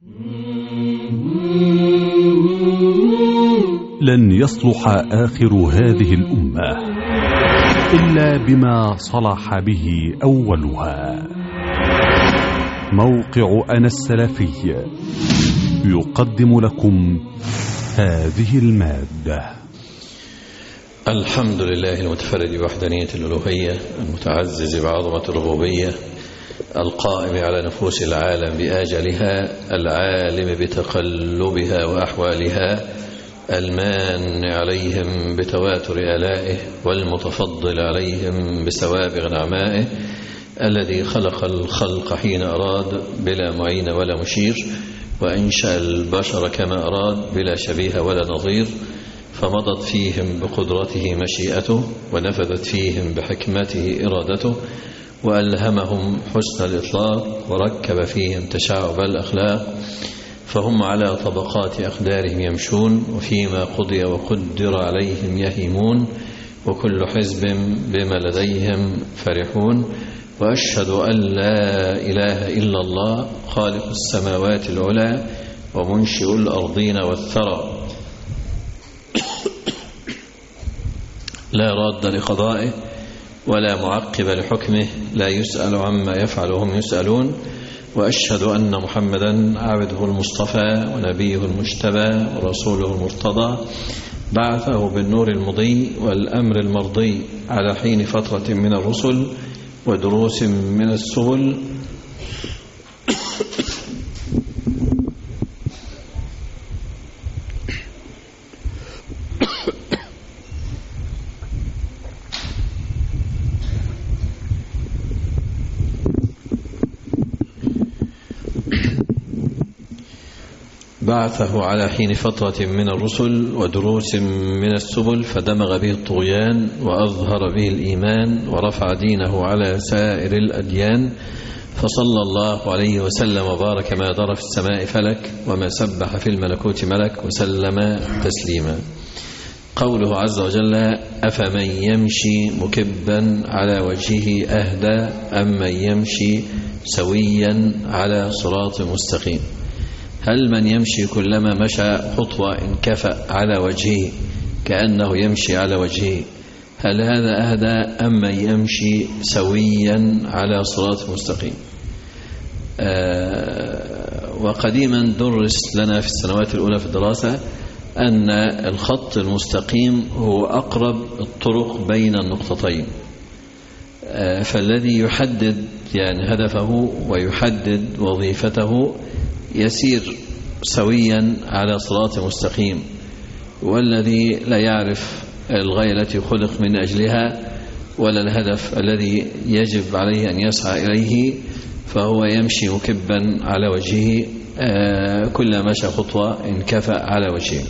لن يصلح آخر هذه الأمة إلا بما صلح به أولها. موقع أنا السلفي يقدم لكم هذه المادة. الحمد لله المتفرد بوحدانية الألوهية، المتعزز بعظمة الربوبية، القائم على نفوس العالم بآجلها، العالم بتقلبها وأحوالها، المان عليهم بتواتر آلائه، والمتفضل عليهم بسوابغ نعمائه، الذي خلق الخلق حين أراد بلا معين ولا مشير، وأنشأ البشر كما أراد بلا شبيه ولا نظير، فمضت فيهم بقدرته مشيئته، ونفذت فيهم بحكمته إرادته، وألهمهم حسن الإطلاق، وركب فيهم تشعب الأخلاق، فهم على طبقات أقدارهم يمشون، وفيما قضي وقدر عليهم يهيمون، وكل حزب بما لديهم فرحون. وأشهد أن لا إله إلا الله خالق السماوات العلى ومنشئ الأرضين والثرى، لا راد لقضائه ولا معقب لحكمه، لا يسأل عما يفعل وهم يسألون. وأشهد أن محمدا عبده المصطفى ونبيه المجتبى ورسوله المرتضى، بعثه بالنور المضي والأمر المرضي على حين فترة من الرسل ودروس من السبل، بعثه على حين فترة من الرسل ودروس من السبل، فدمغ به الطغيان وأظهر به الإيمان، ورفع دينه على سائر الأديان، فصلى الله عليه وسلم وبارك ما دار في السماء فلك وما سبح في الملكوت ملك، وسلم تسليما. قوله عز وجل: أفمن يمشي مكبا على وجهه أهدى أم من يمشي سويا على صراط مستقيم. هل من يمشي كلما مشى خطوة انكفأ على وجهه كأنه يمشي على وجهه، هل هذا أهدى أم من يمشي سويا على صراط مستقيم؟ وقديما درس لنا في السنوات الأولى في الدراسة أن الخط المستقيم هو أقرب الطرق بين النقطتين، فالذي يحدد يعني هدفه ويحدد وظيفته يسير سويا على صراط مستقيم، والذي لا يعرف الغاية التي خلق من أجلها ولا الهدف الذي يجب عليه أن يسعى إليه فهو يمشي مكبا على وجهه، كل مشى خطوة انكفأ على وجهه.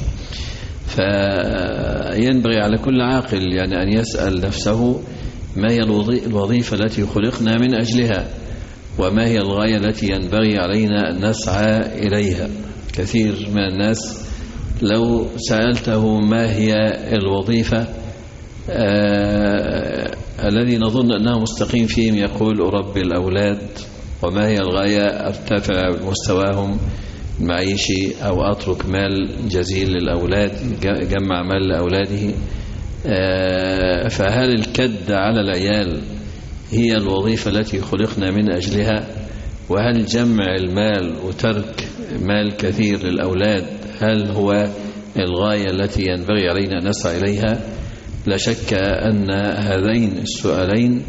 فينبغي على كل عاقل يعني أن يسأل نفسه ما هي الوظيفة التي خلقنا من أجلها، وما هي الغاية التي ينبغي علينا أن نسعى إليها. كثير من الناس لو سألته ما هي الوظيفة الذي نظن أنه مستقيم فيهم يقول أربي الأولاد. وما هي الغاية؟ أرتفع بمستواهم المعيشي أو أترك مال جزيل للأولاد، جمع مال لأولاده. فهل الكد على العيال هي الوظيفة التي خلقنا من أجلها؟ وهل جمع المال وترك مال كثير للأولاد هل هو الغاية التي ينبغي علينا أن نسعى إليها؟ لا شك أن هذين السؤالين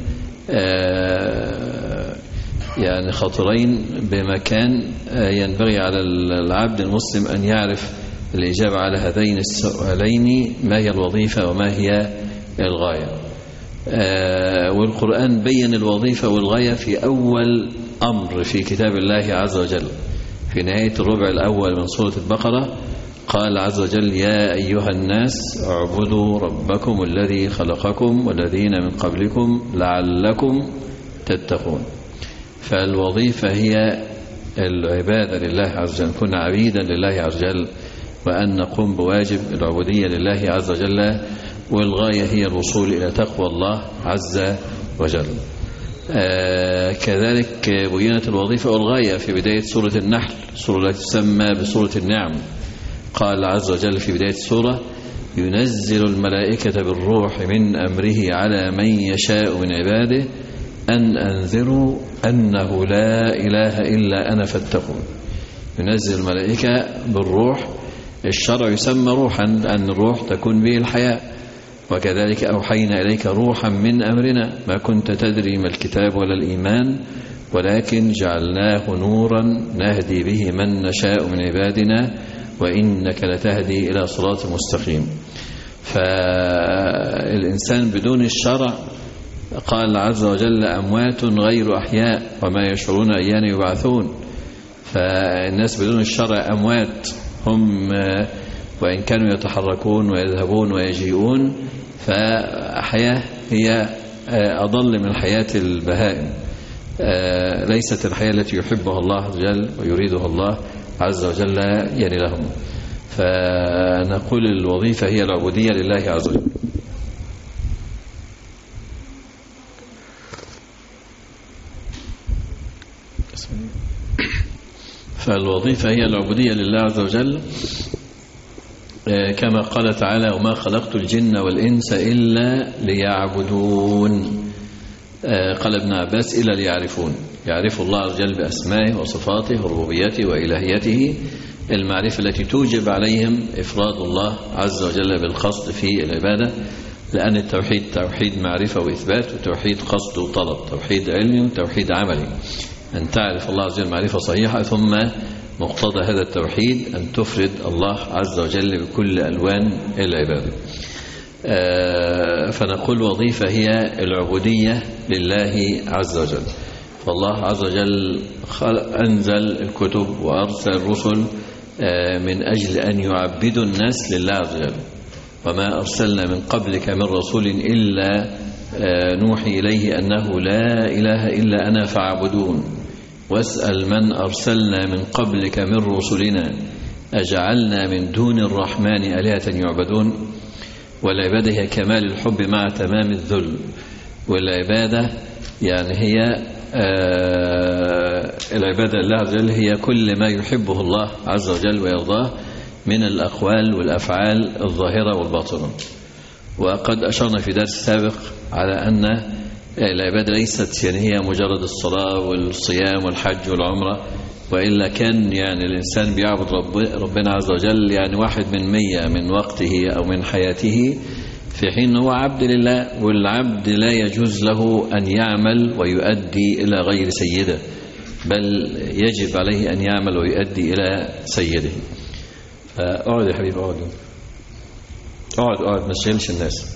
يعني خطرين بمكان، ينبغي على العبد المسلم أن يعرف الإجابة على هذين السؤالين: ما هي الوظيفة وما هي الغاية؟ والقرآن بين الوظيفة والغاية في أول أمر في كتاب الله عز وجل. في نهاية الربع الأول من سورة البقرة قال عز وجل: يا أيها الناس اعبدوا ربكم الذي خلقكم والذين من قبلكم لعلكم تتقون. فالوظيفة هي العبادة لله عز وجل، كنا عبيدا لله عز وجل، وأن نقوم بواجب العبودية لله عز وجل، والغاية هي الوصول إلى تقوى الله عز وجل. كذلك بينت الوظيفة والغاية في بداية سورة النحل، سورة التي تسمى بسورة النعم. قال عز وجل في بداية السورة: ينزل الملائكة بالروح من أمره على من يشاء من عباده أن أنذروا أنه لا إله إلا أنا فاتقون. ينزل الملائكة بالروح، الشرع يسمى روحا لأن الروح تكون به الحياة. وكذلك أوحينا إليك روحا من أمرنا ما كنت تدري ما الكتاب ولا الإيمان ولكن جعلناه نورا نهدي به من نشاء من عبادنا وإنك لتهدي إلى صراط مستقيم. فالإنسان بدون الشرع قال عز وجل: أموات غير أحياء وما يشعرون أيان يبعثون. فالناس بدون الشرع أموات، هم وإن كانوا يتحركون ويذهبون ويجيئون، فحياة هي أضل من حياة البهائم، ليست الحياة التي يحبها الله عز وجل ويريدها الله عز وجل يعني لهم. فنقول الوظيفة هي العبودية لله عز وجل. فالوظيفة هي العبودية لله عز وجل، كما قال تعالى: وما خلقت الجن والإنس إلا ليعبدون. قال ابن عباس: إلا ليعرفون، يعرفوا الله عز وجل بأسمائه وصفاته وربوبيته وإلهيته، المعرفة التي توجب عليهم إفراد الله عز وجل بالقصد في العبادة، لأن التوحيد توحيد معرفة وإثبات، وتوحيد قصد وطلب، توحيد علمي وتوحيد عملي. أن تعرف الله عز وجل معرفة صحيحة، ثم مقتضى هذا التوحيد أن تفرد الله عز وجل بكل ألوان العبادة. فنقول وظيفة هي العبودية لله عز وجل. فالله عز وجل أنزل الكتب وأرسل الرسل من أجل أن يعبدوا الناس لله عز وجل. وما أرسلنا من قبلك من رسول إلا نوحي إليه أنه لا إله إلا أنا فاعبدون. واسأل من أرسلنا من قبلك من رسلنا أجعلنا من دون الرحمن آلهة يعبدون. والعبادة هي كمال الحب مع تمام الذل. والعبادة يعني هي العبادة لله عز وجل هي كل ما يحبه الله عز وجل ويرضاه من الأقوال والأفعال الظاهرة والباطنة. وقد أشرنا في درس سابق على أن العبادة ليست يعني هي مجرد الصلاة والصيام والحج والعمرة، وإلا كان يعني الإنسان بيعبد ربنا عز وجل يعني 1/100 من وقته أو من حياته، في حين هو عبد لله. والعبد لا يجوز له أن يعمل ويؤدي إلى غير سيده، بل يجب عليه أن يعمل ويؤدي إلى سيده. اقعد يا حبيبي، اقعد ما تشغلش الناس.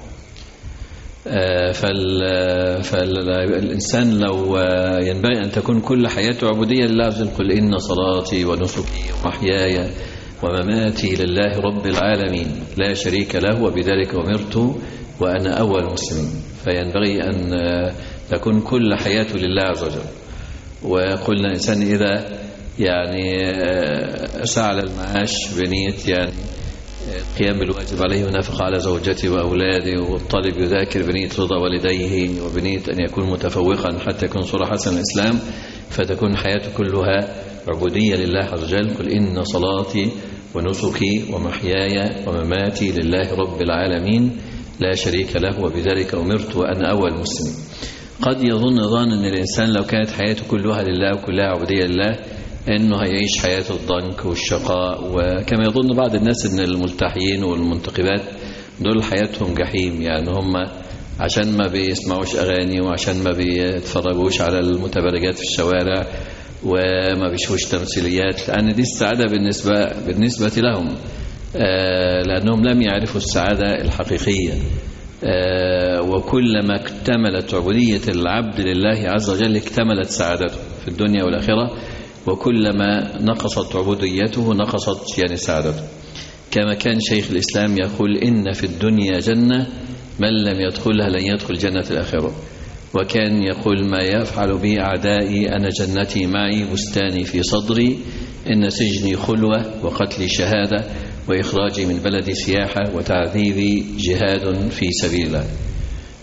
فالإنسان لو ينبغي أن تكون كل حياته عبودية لله عز وجل: قل إن صلاتي ونسكي ومحياي ومماتي لله رب العالمين لا شريك له وبذلك أمرت وأنا أول المسلمين. فينبغي أن تكون كل حياته لله عز وجل. وقلنا الإنسان إذا يعني سعى للمعاش بنية يعني قيام بالواجب عليه ونفق على زوجته وأولاده، والطالب يذاكر بنية رضا والديه وبنية أن يكون متفوقا حتى يكون صورة حسن الإسلام، فتكون حياته كلها عبودية لله عز وجل. قل إن صلاتي ونسكي ومحياي ومماتي لله رب العالمين لا شريك له وبذلك أمرت وأنا أول المسلمين. قد يظن ظان أن الإنسان لو كانت حياته كلها لله وكلها عبودية لله أنه هيعيش حياة الضنك والشقاء. وكما يظن بعض الناس أن الملتحيين والمنتقبات دول حياتهم جحيم، يعني هم عشان ما بيسمعوش أغاني وعشان ما بيتفرجوش على المتبرجات في الشوارع وما بيشوفوش تمثيليات، لأن دي السعادة بالنسبة لهم، لأنهم لم يعرفوا السعادة الحقيقية. وكلما اكتملت عبودية العبد لله عز وجل اكتملت سعادته في الدنيا والآخرة، وكلما نقصت عبوديته نقصت يعني سعادته. كما كان شيخ الإسلام يقول: إن في الدنيا جنة من لم يدخلها لن يدخل جنة الآخرة. وكان يقول: ما يفعل بي أعدائي أنا جنتي معي بستاني في صدري، إن سجني خلوة وقتلي شهادة وإخراجي من بلدي سياحة وتعذيبي جهاد في سبيل الله.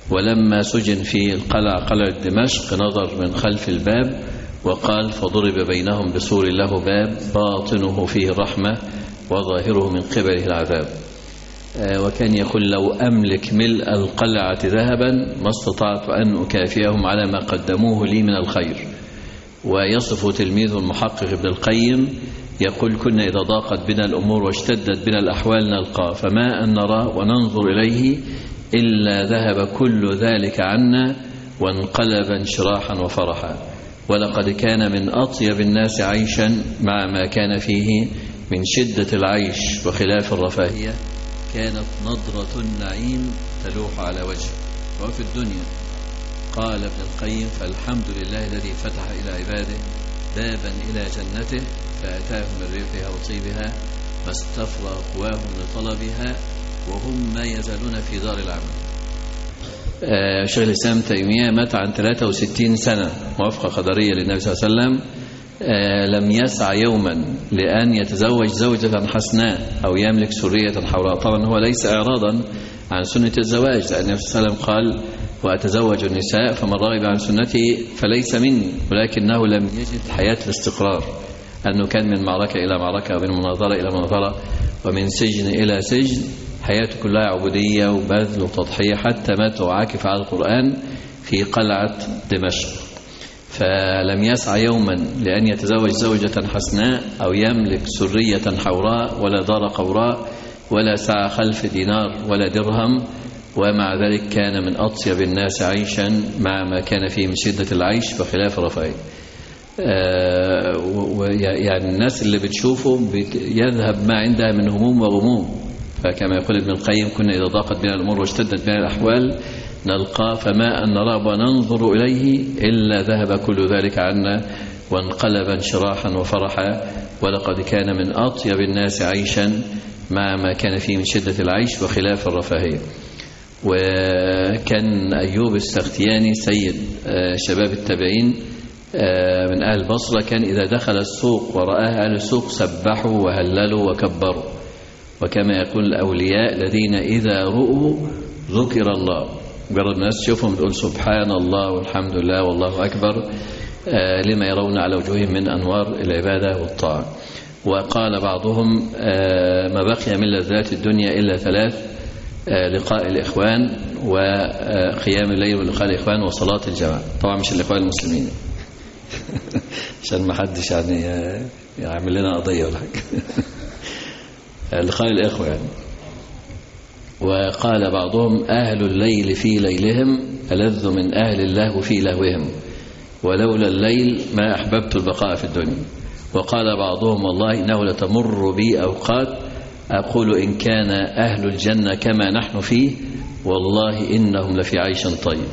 ولما سجن في قلعة دمشق نظر من خلف الباب وقال: فضرب بينهم بسور له باب باطنه فيه الرحمة وظاهره من قبله العذاب. وكان يقول: لو أملك ملء القلعة ذهبا ما استطعت أن أكافئهم على ما قدموه لي من الخير. ويصف تلميذ المحقق ابن القيم يقول: كنا إذا ضاقت بنا الأمور واشتدت بنا الأحوال نلقى فما أن نرى وننظر إليه إلا ذهب كل ذلك عنا وانقلب انشراحا وفرحا. ولقد كان من أطيب الناس عيشا مع ما كان فيه من شدة العيش وخلاف الرفاهية كانت نضرة النعيم تلوح على وجهه. وفي الدنيا قال ابن القيم: فالحمد لله الذي فتح إلى عباده بابا إلى جنته فأتاهم من ريحها وطيبها ما استفرغ قواهم لطلبها وهم ما يزالون في دار العمل. شيخ الإسلام تيمية مات عن 63 سنة موافقة قدرية للنبي صلى الله عليه وسلم. لم يسعى يوما لأن يتزوج زوجة حسناء أو يملك سرية حوراء. طبعا هو ليس إعراضا عن سنة الزواج، لأن النبي صلى الله عليه وسلم قال: وأتزوج النساء فمن رغب عن سنتي فليس مني. ولكنه لم يجد حياة الاستقرار، أنه كان من معركة إلى معركة ومن مناظرة إلى مناظرة ومن سجن إلى سجن، حياته كلها عبودية وبذل وتضحية حتى مات عاكف على القرآن في قلعة دمشق. فلم يسعى يوما لأن يتزوج زوجة حسناء أو يملك سرية حوراء ولا دار قوراء ولا سعى خلف دينار ولا درهم، ومع ذلك كان من أطيب الناس عيشا مع ما كان فيه من شدة العيش وخلاف الرفاهية. يعني الناس اللي بتشوفه يذهب ما عندها من هموم وغموم. فكما يقول ابن القيم: كنا إذا ضاقت بنا الأمور واشتدت بنا الأحوال نلقى فما أن نرى وننظر إليه إلا ذهب كل ذلك عنا وانقلب انشراحا وفرحا. ولقد كان من أطيب الناس عيشا مع ما كان فيه من شدة العيش وخلاف الرفاهية. وكان أيوب السختياني سيد شباب التابعين من أهل البصرة، كان إذا دخل السوق ورآه أهل السوق سبحوا وهللوا وكبروا. وكما يقول الأولياء الذين إذا رؤوا ذكر الله، مجرد الناس تشوفهم تقول سبحان الله والحمد لله والله أكبر لما يرون على وجوههم من أنوار العبادة والطاعة. وقال بعضهم: ما بقي من لذات الدنيا إلا 3: لقاء الإخوان وقيام الليل ولقاء الإخوان وصلاة الجماعة. طبعا مش الإخوان المسلمين عشان ما حدش يعني يعمل لنا قضية ولا حاجة لقاء الإخوة يعني. وقال بعضهم: أهل الليل في ليلهم ألذ من أهل الله في لهوهم ولولا الليل ما أحببت البقاء في الدنيا. وقال بعضهم: والله إنه لتمر بي أوقات أقول إن كان أهل الجنة كما نحن فيه والله إنهم لفي عيش طيب.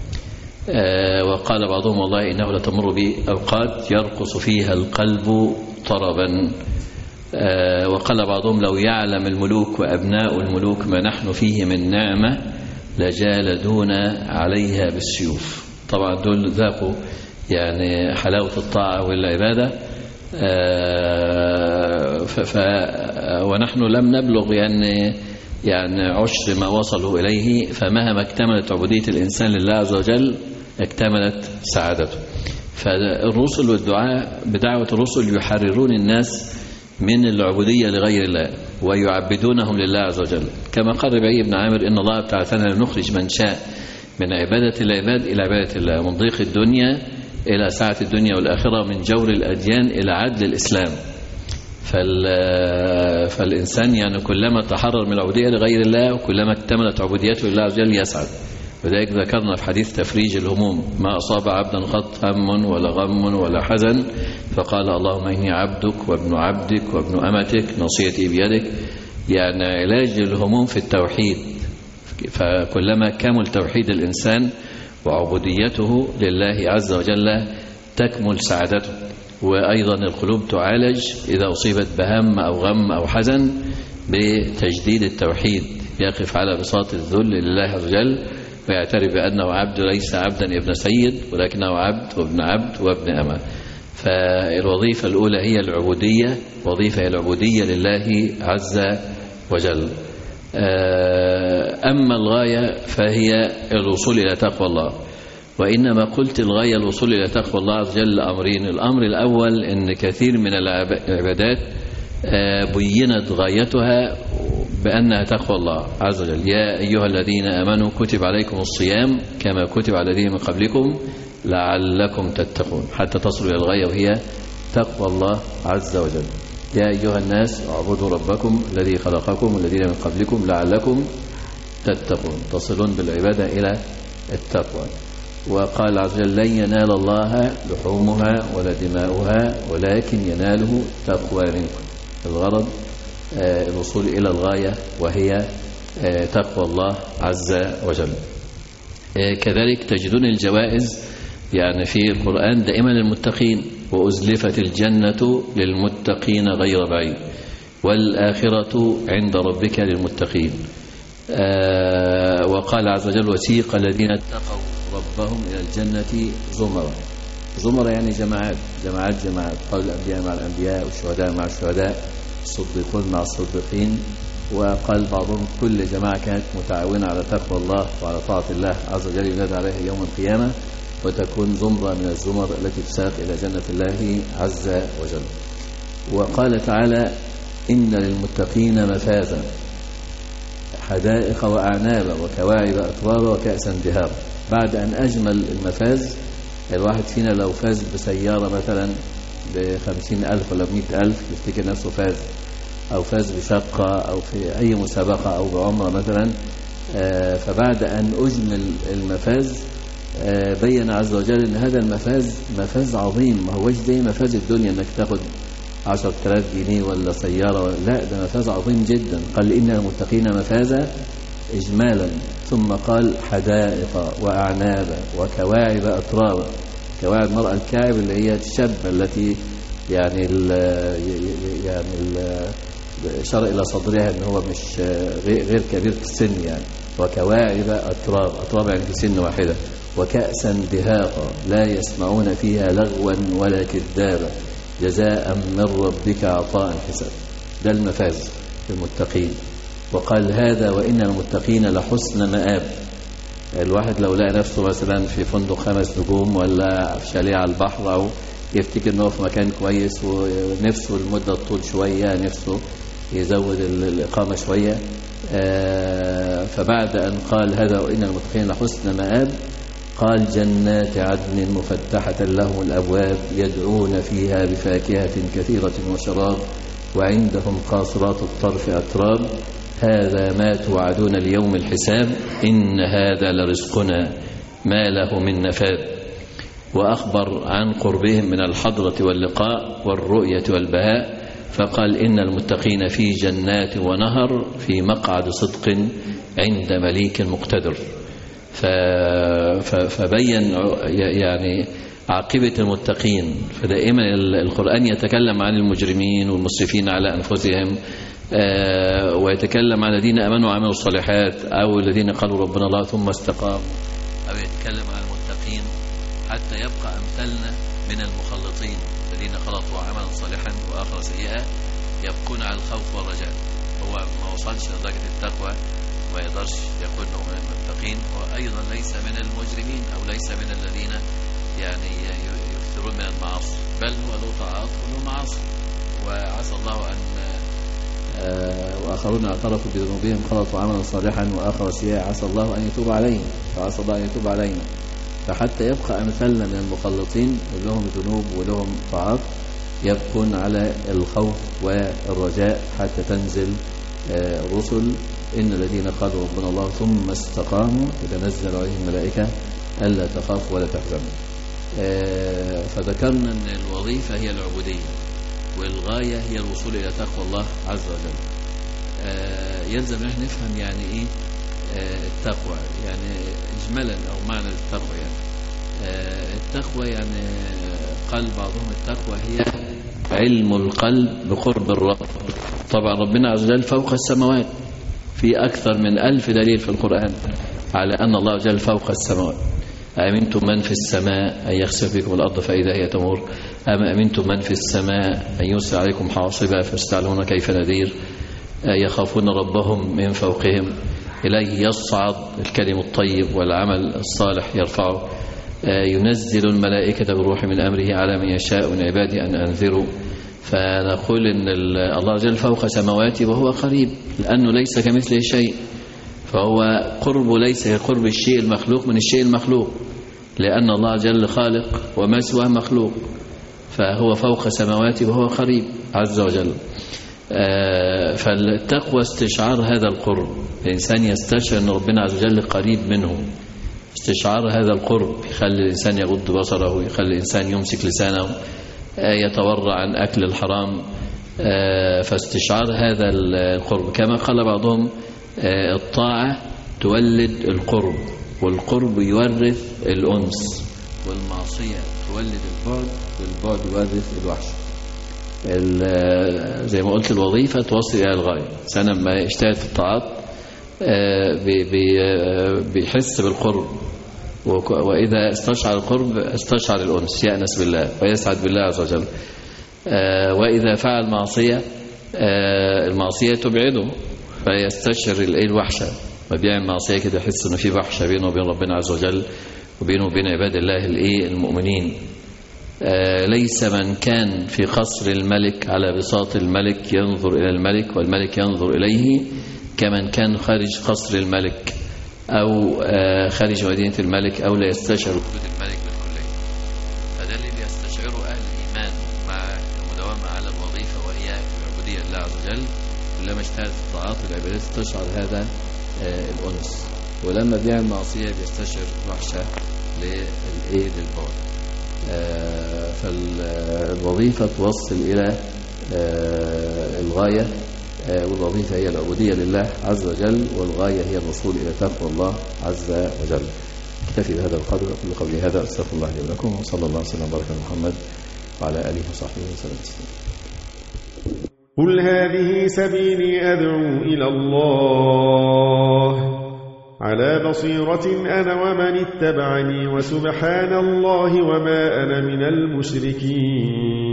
وقال بعضهم: والله إنه لتمر بي أوقات يرقص فيها القلب طربا. وقال بعضهم: لو يعلم الملوك وأبناء الملوك ما نحن فيه من نعمة لجالدونا عليها بالسيوف. طبعا دول ذاقوا يعني حلاوة الطاعة والعبادة، ونحن لم نبلغ يعني عشر ما وصلوا إليه. فمهما اكتملت عبودية الإنسان لله عز وجل اكتملت سعادته. فالرسل والدعاء بدعوة الرسل يحررون الناس من العبودية لغير الله ويعبدونهم لله عز وجل. كما قال ربيعي بن عامر: إن الله ابتعثنا لنخرج من شاء من عبادة العباد إلى عبادة الله، من ضيق الدنيا إلى سعة الدنيا والآخرة، من جور الأديان إلى عدل الإسلام. فالإنسان يعني كلما تحرر من العبودية لغير الله وكلما اكتملت عبوديته لله عز وجل يسعد. وذلك ذكرنا في حديث تفريج الهموم: ما أصاب عبدا قط هم ولا غم ولا حزن فقال اللهم إني عبدك وابن عبدك وابن أمتك نصيتي بيدك. يعني علاج الهموم في التوحيد. فكلما كمل توحيد الإنسان وعبوديته لله عز وجل تكمل سعادته. وأيضا القلوب تعالج إذا أصيبت بهم أو غم أو حزن بتجديد التوحيد، يقف على بساط الذل لله عز وجل ويعترف بأنه عبد ليس عبدا ابن سيد ولكنه عبد وابن عبد وابن أمة. فالوظيفة الأولى هي العبودية لله عز وجل. أما الغاية فهي الوصول إلى تقوى الله. وإنما قلت الغاية الوصول إلى تقوى الله عز وجل أمرين. الأمر الأول أن كثير من العبادات بينت غايتها بأنها تقوى الله عز وجل. يا أيها الذين آمنوا كتب عليكم الصيام كما كتب على الذين من قبلكم لعلكم تتقون، حتى تصلوا إلى الغاية وهي تقوى الله عز وجل. يا أيها الناس اعبدوا ربكم الذي خلقكم والذين من قبلكم لعلكم تتقون، تصلون بالعبادة إلى التقوى. وقال عز وجل لن ينال الله لحومها ولا دماؤها ولكن يناله تقوى منكم. الغرض الوصول إلى الغاية وهي تقوى الله عز وجل. كذلك تجدون الجوائز يعني في القرآن دائما للمتقين، وأزلفت الجنة للمتقين غير بعيد والآخرة عند ربك للمتقين. وقال عز وجل وسيق الذين اتقوا ربهم إلى الجنة زمرا. زمرا يعني جماعات جماعات جماعات، قال الأنبياء مع الأنبياء والشهداء مع الشهداء الصديقون مع الصديقين. وقال بعضهم كل جماعة كانت متعاونة على تقوى الله وعلى طاعة الله عز وجل ينادى عليها يوم القيامة وتكون زمرة من الزمر التي تساق إلى جنة الله عز وجل. وقال تعالى إن للمتقين مفازا حدائق وأعنابا وكواعب أترابا وكأسا دهاقا. بعد أن أجمل المفاز، الواحد فينا لو فاز بسيارة مثلا ب50,000 ولا ب100,000 يفتكر نفسه فاز، أو فاز بشقة أو في أي مسابقة أو بعمرة مثلا. فبعد أن أجمل المفاز بين عز وجل أن هذا المفاز مفاز عظيم، ما هوش زي مفاز الدنيا أنك تاخد 10,000 جنيه ولا سيارة، لا ده مفاز عظيم جدا. قال إن المتقين مفازا إجمالا، ثم قال حدائق وأعنابا وكواعب أترابا. كواعب مرأة الكاعب اللي هي الشابة التي يعني شر إلى صدرها أنه هو مش غير كبير في السن يعني. وكواعب أتراب، أتراب يعني في سن واحدة. وكأسا دهاقا لا يسمعون فيها لغوا ولا كذابا جزاء من ربك عطاء حساب. ده المفاز المتقين. وقال هذا وإن المتقين لحسن مآب. الواحد لو لقى نفسه مثلا في فندق 5 نجوم ولا في شاليه على البحر، أو يفتكر أنه في مكان كويس ونفسه المدة طول شوية، نفسه يزود الإقامة شوية، فبعد أن قال هذا وإن المتقين لحسن مآب قال جنات عدن مفتحة لهم الأبواب يدعون فيها بفاكهة كثيرة وشراب وعندهم قاصرات الطرف أتراب هذا ما توعدون ليوم الحساب إن هذا لرزقنا ما له من نفاد. وأخبر عن قربهم من الحضرة واللقاء والرؤية والبهاء فقال إن المتقين في جنات ونهر في مقعد صدق عند مليك مقتدر. فبين يعني عاقبة المتقين. فدائما القرآن يتكلم عن المجرمين والمسرفين على أنفسهم، ويتكلم عن الذين آمنوا وعملوا الصالحات أو الذين قالوا ربنا الله ثم استقاموا، أو يتكلم عن المتقين حتى يبقى أمثالنا من المخلطين الذين خلطوا عملا صالحا وآخر سيئا يبقون على الخوف والرجاء. هو ما وصلش لدرجة التقوى ما يقدرش يكون من المتقين، وأيضا ليس من المجرمين أو ليس من الذين يعني يكثرون من المعاصي، بل هو له طاعات وله معاصي. وعسى الله أن وآخرون اعترفوا بذنوبهم خلطوا عملا صالحا وآخر سيئا عسى الله أن يتوب عليهم، فعسى الله أن يتوب علينا. فحتى يبقى أمثالنا من المخلطين ولهم ذنوب ولهم طاعات يبقون على الخوف والرجاء حتى تنزل الرسل إن الذين قالوا ربنا الله ثم استقاموا تتنزل عليهم الملائكة ألا تخافوا ولا تحزنوا. فذكرنا أن الوظيفة هي العبودية والغاية هي الوصول إلى تقوى الله عز وجل. يلزم نحن نفهم يعني إيه التقوى، يعني إجمالا أو معنى التقوى. يعني التقوى يعني قال بعضهم التقوى هي علم القلب بقرب الرب. طبعا ربنا عز وجل فوق السماوات، في أكثر من 1000 دليل في القرآن على أن الله جل فوق السماوات. أأمنتم من في السماء أن يخسف بكم الأرض فإذا هي تمور أم أمنتم من في السماء أن يرسل عليكم حاصبا فاستعلمون كيف نذير يخافون ربهم من فوقهم إليه يصعد الكلم الطيب والعمل الصالح يرفعه. ينزل الملائكة بروح من أمره على من يشاء من عباده أن أنذروا. فنقول إن الله جل فوق سماواته وهو قريب، لأنه ليس كمثله شيء، فهو قرب ليس كقرب الشيء المخلوق من الشيء المخلوق، لأن الله جل خالق وما سواه مخلوق، فهو فوق سماواته وهو قريب عز وجل. فالتقوى استشعار هذا القرب، الإنسان يستشعر أن ربنا عز وجل قريب منه. استشعار هذا القرب يخلي الإنسان يغض بصره، يخلي الإنسان يمسك لسانه، يتورع عن أكل الحرام. فاستشعار هذا القرب، كما قال بعضهم الطاعة تولد القرب، والقرب يورث الأنس، والمعصية تولد البعد، والبعد يورث الوحش. زي ما قلت الوظيفة توصل إلى الغاية. سنة ما يجتهد في الطاعات بيحس بالقرب، وإذا استشعر القرب استشعر الأنس، يأنس بالله ويسعد بالله عز وجل. وإذا فعل معصية المعصية تبعده فيستشعر الوحشة، ما بيعمل معصية كده يحس إنه في وحشة بينه وبين ربنا عز وجل وبينه وبين عباد الله المؤمنين. ليس من كان في قصر الملك على بساط الملك ينظر إلى الملك والملك ينظر إليه كمن كان خارج قصر الملك أو خارج مدينة الملك أو لا يستشعر وجود الملك بالكلية. فده اللي بيستشعره أهل الإيمان مع المداومة على الوظيفة وهي العبودية لله عز وجل. كلما اجتهد في الطاعات والعبادات استشعر هذا الأنس، ولما بيعمل معصية بيستشعر وحشة للبعد. فالوظيفة توصل إلى الغاية، والوظيفة هي العبودية لله عز وجل، والغاية هي الوصول إلى تقوى الله عز وجل. اكتفي بهذا القدر، أقول قولي هذا أستغفر الله لي ولكم، وصلى الله وسلم وبارك على محمد وعلى آله وصحبه وسلم. قل هذه سبيلي أدعو إلى الله على بصيرة أنا ومن اتبعني، وسبحان الله وما أنا من المشركين.